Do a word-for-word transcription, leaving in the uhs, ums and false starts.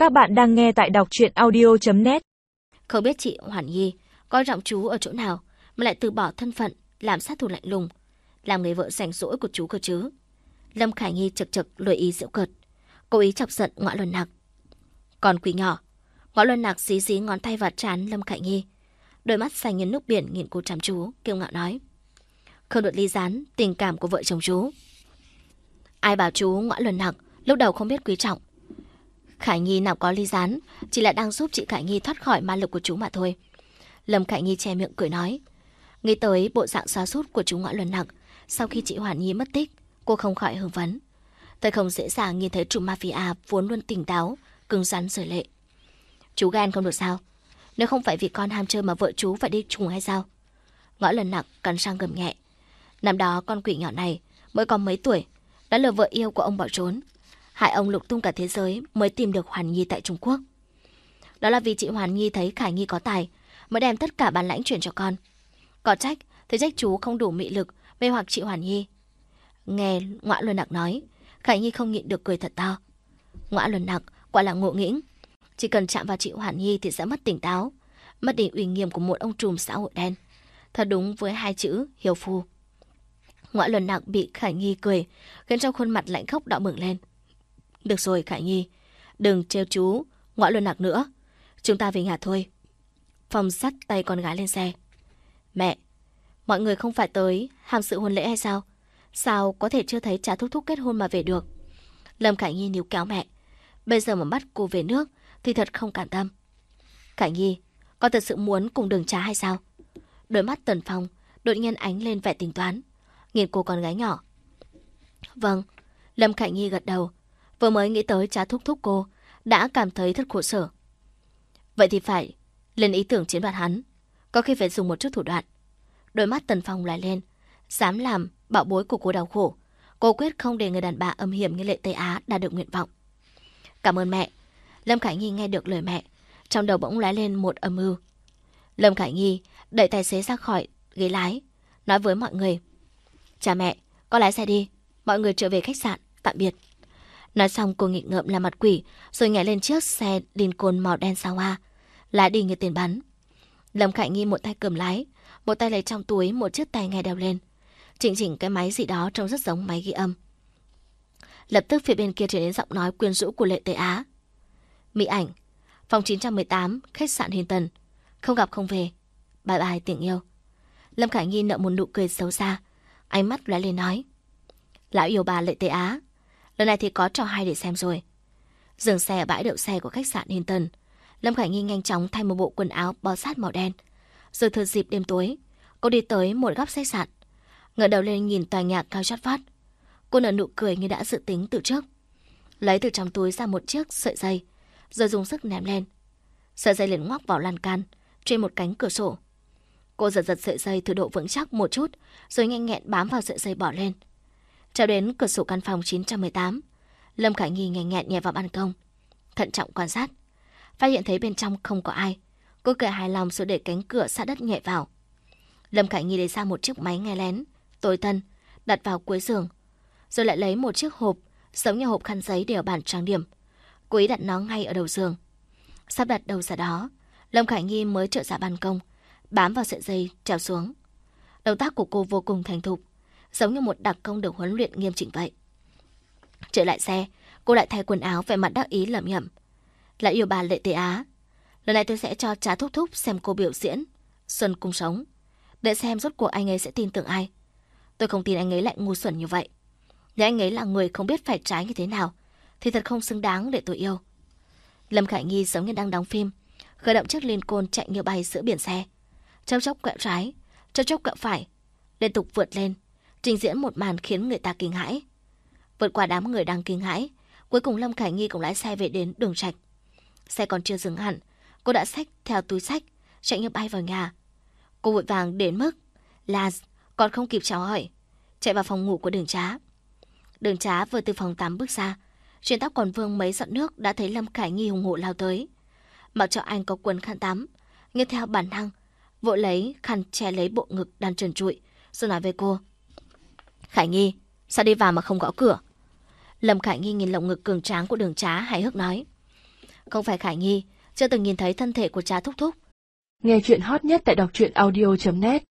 Các bạn đang nghe tại đọc truyện audio chấm net. Không biết chị Hoàn Nhi coi trọng chú ở chỗ nào mà lại từ bỏ thân phận làm sát thủ lạnh lùng, làm người vợ rảnh rỗi của chú cơ chứ. Lâm Khải Nhi chực chực lười ý giễu cợt, cố ý chọc giận Ngõa Luân Nặc. Còn quỷ nhỏ, Ngõa Luân Nặc dí dí ngón tay vào trán Lâm Khải Nhi, đôi mắt xanh như nước biển nhìn cô chăm chú, kiêu ngạo nói: không được ly gián tình cảm của vợ chồng chú. Ai bảo chú Ngõa Luân Nặc lúc đầu không biết quý trọng. Khải Nhi nào có ly gián, chỉ là đang giúp chị Khải Nhi thoát khỏi ma lực của chú mà thôi. Lâm Khải Nhi che miệng cười nói. Nghĩ tới bộ dạng sa sút của chú Ngõa Luân Nặc sau khi chị Hoàn Nhi mất tích, cô không khỏi hưng phấn. Tôi không dễ dàng nhìn thấy chủ mafia vốn luôn tỉnh táo, cứng rắn rời lệ. Chú ghen không được sao? Nếu không phải vì con ham chơi mà vợ chú phải đi chung hay sao? Ngõa Luân Nặc cắn răng gầm nhẹ. Năm đó con quỷ nhỏ này mới có mấy tuổi, đã lừa vợ yêu của ông bỏ trốn, hại ông lục tung cả thế giới mới tìm được Hoàn Nhi tại Trung Quốc. Đó là vì chị Hoàn Nhi thấy Khải Nhi có tài mới đem tất cả bản lãnh chuyển cho con. Có trách thì trách chú không đủ mị lực mê hoặc chị Hoàn Nhi. Nghe Ngõa Luân Nặc nói, Khải Nhi không nhịn được cười thật to. Ngõa Luân Nặc quả là ngộ nghĩnh, chỉ cần chạm vào chị Hoàn Nhi thì sẽ mất tỉnh táo, mất đi uy nghiêm của một ông trùm xã hội đen. Thật đúng với hai chữ hiếu phu. Ngõa Luân Nặc bị Khải Nhi cười khiến trong khuôn mặt lạnh khốc đỏ bừng lên. Được rồi Khải Nhi, đừng trêu chú Ngõa Luân Nặc nữa, chúng ta về nhà thôi. Phong dắt tay con gái lên xe. Mẹ, mọi người không phải tới hàm sự hôn lễ hay sao? Sao có thể chưa thấy cha thúc thúc kết hôn mà về được? Lâm Khải Nhi níu kéo mẹ. Bây giờ mà bắt cô về nước thì thật không cản tâm. Khải Nhi, con thật sự muốn cùng Đường Trá hay sao? Đôi mắt Tần Phong đột nhiên ánh lên vẻ tính toán, nhìn cô con gái nhỏ. Vâng, Lâm Khải Nhi gật đầu. Vừa mới nghĩ tới cha thúc thúc cô đã cảm thấy thật khổ sở. Vậy thì phải lên ý tưởng chiếm đoạt hắn, có khi phải dùng một chút thủ đoạn. Đôi mắt Tần Phong lại lên. Dám làm bảo bối của cô đau khổ, cô quyết không để người đàn bà âm hiểm như Lệ Tây Á đạt được nguyện vọng. Cảm ơn mẹ. Lâm Khải Nhi nghe được lời mẹ, trong đầu bỗng lóe lên một âm mưu. Lâm Khải Nhi đẩy tài xế ra khỏi ghế lái, nói với mọi người: cha mẹ, con lái xe đi, mọi người trở về khách sạn, tạm biệt. Nói xong cô nghịch ngợm làm mặt quỷ, rồi nhảy lên chiếc xe Lincoln màu đen sao hoa, lái đi như tiền bắn. Lâm Khải Nhi một tay cầm lái, một tay lấy trong túi một chiếc tai nghe đeo lên, chỉnh chỉnh cái máy gì đó trông rất giống máy ghi âm. Lập tức phía bên kia truyền đến giọng nói quyến rũ của Lệ Tây Á. Mỹ Ảnh, phòng chín trăm mười tám, khách sạn Hilton, không gặp không về, bye bye tình yêu. Lâm Khải Nhi nở một nụ cười xấu xa, ánh mắt lóe lên nói: lão yêu bà Lệ Tây Á, lần này thì có trò hay để xem rồi. Dừng xe ở bãi đậu xe của khách sạn Hilton, Lâm Khải Nhi nhanh chóng thay một bộ quần áo bó sát màu đen, rồi thừa dịp đêm tối, cô đi tới một góc khách sạn, ngẩng đầu lên nhìn tòa nhà cao chót vót. Cô nở nụ cười như đã dự tính từ trước, lấy từ trong túi ra một chiếc sợi dây, rồi dùng sức ném lên. Sợi dây liền ngoắc vào lan can trên một cánh cửa sổ. Cô giật giật sợi dây thử độ vững chắc một chút, rồi nhanh nhẹn bám vào sợi dây bỏ lên. Trèo đến cửa sổ căn phòng chín trăm mười tám, Lâm Khải Nhi nhanh nhẹn nhảy vào ban công, thận trọng quan sát. Phát hiện thấy bên trong không có ai, cô cười hài lòng rồi để cánh cửa sát đất nhẹ vào. Lâm Khải Nhi lấy ra một chiếc máy nghe lén tối tân, đặt vào cuối giường, rồi lại lấy một chiếc hộp giống như hộp khăn giấy để ở bàn trang điểm, cố ý đặt nó ngay ở đầu giường. Sắp đặt đầu ra đó, Lâm Khải Nhi mới trở ra ban công, bám vào sợi dây trèo xuống. Động tác của cô vô cùng thành thục, giống như một đặc công được huấn luyện nghiêm chỉnh vậy. Trở lại xe, cô lại thay quần áo, vẻ mặt đắc ý lẩm nhẩm: lại yêu bà Lệ Tây Á, lần này tôi sẽ cho cha thúc thúc xem cô biểu diễn Xuân Cung Sống, để xem rốt cuộc anh ấy sẽ tin tưởng ai. Tôi không tin anh ấy lại ngu xuẩn như vậy. Nếu anh ấy là người không biết phải trái như thế nào thì thật không xứng đáng để tôi yêu. Lâm Khải Nhi giống như đang đóng phim, khởi động chiếc Lincoln chạy như bay giữa biển xe, chốc chốc quẹo trái, chốc chốc quẹo phải, liên tục vượt lên, trình diễn một màn khiến người ta kinh hãi. Vượt qua đám người đang kinh hãi, cuối cùng Lâm Khải Nhi cũng lái xe về đến Đường Trạch. Xe còn chưa dừng hẳn, cô đã xách theo túi xách, chạy như bay vào nhà. Cô vội vàng đến mức Laz còn không kịp chào hỏi, chạy vào phòng ngủ của Đường Trá. Đường Trá vừa từ phòng tắm bước ra, trên tóc còn vương mấy giọt nước đã thấy Lâm Khải Nhi hùng hổ lao tới. Mặc cho anh có quần khăn tắm, nhưng theo bản năng vội lấy khăn che lấy bộ ngực đang trần trụi, rồi nói với cô: Khải Nhi, sao đi vào mà không gõ cửa? Lâm Khải Nhi nhìn lồng ngực cường tráng của Đường Trá hài hước nói: không phải Khải Nhi, chưa từng nhìn thấy thân thể của cha Thúc Thúc. Nghe chuyện hot nhất tại đọc truyện audio chấm net.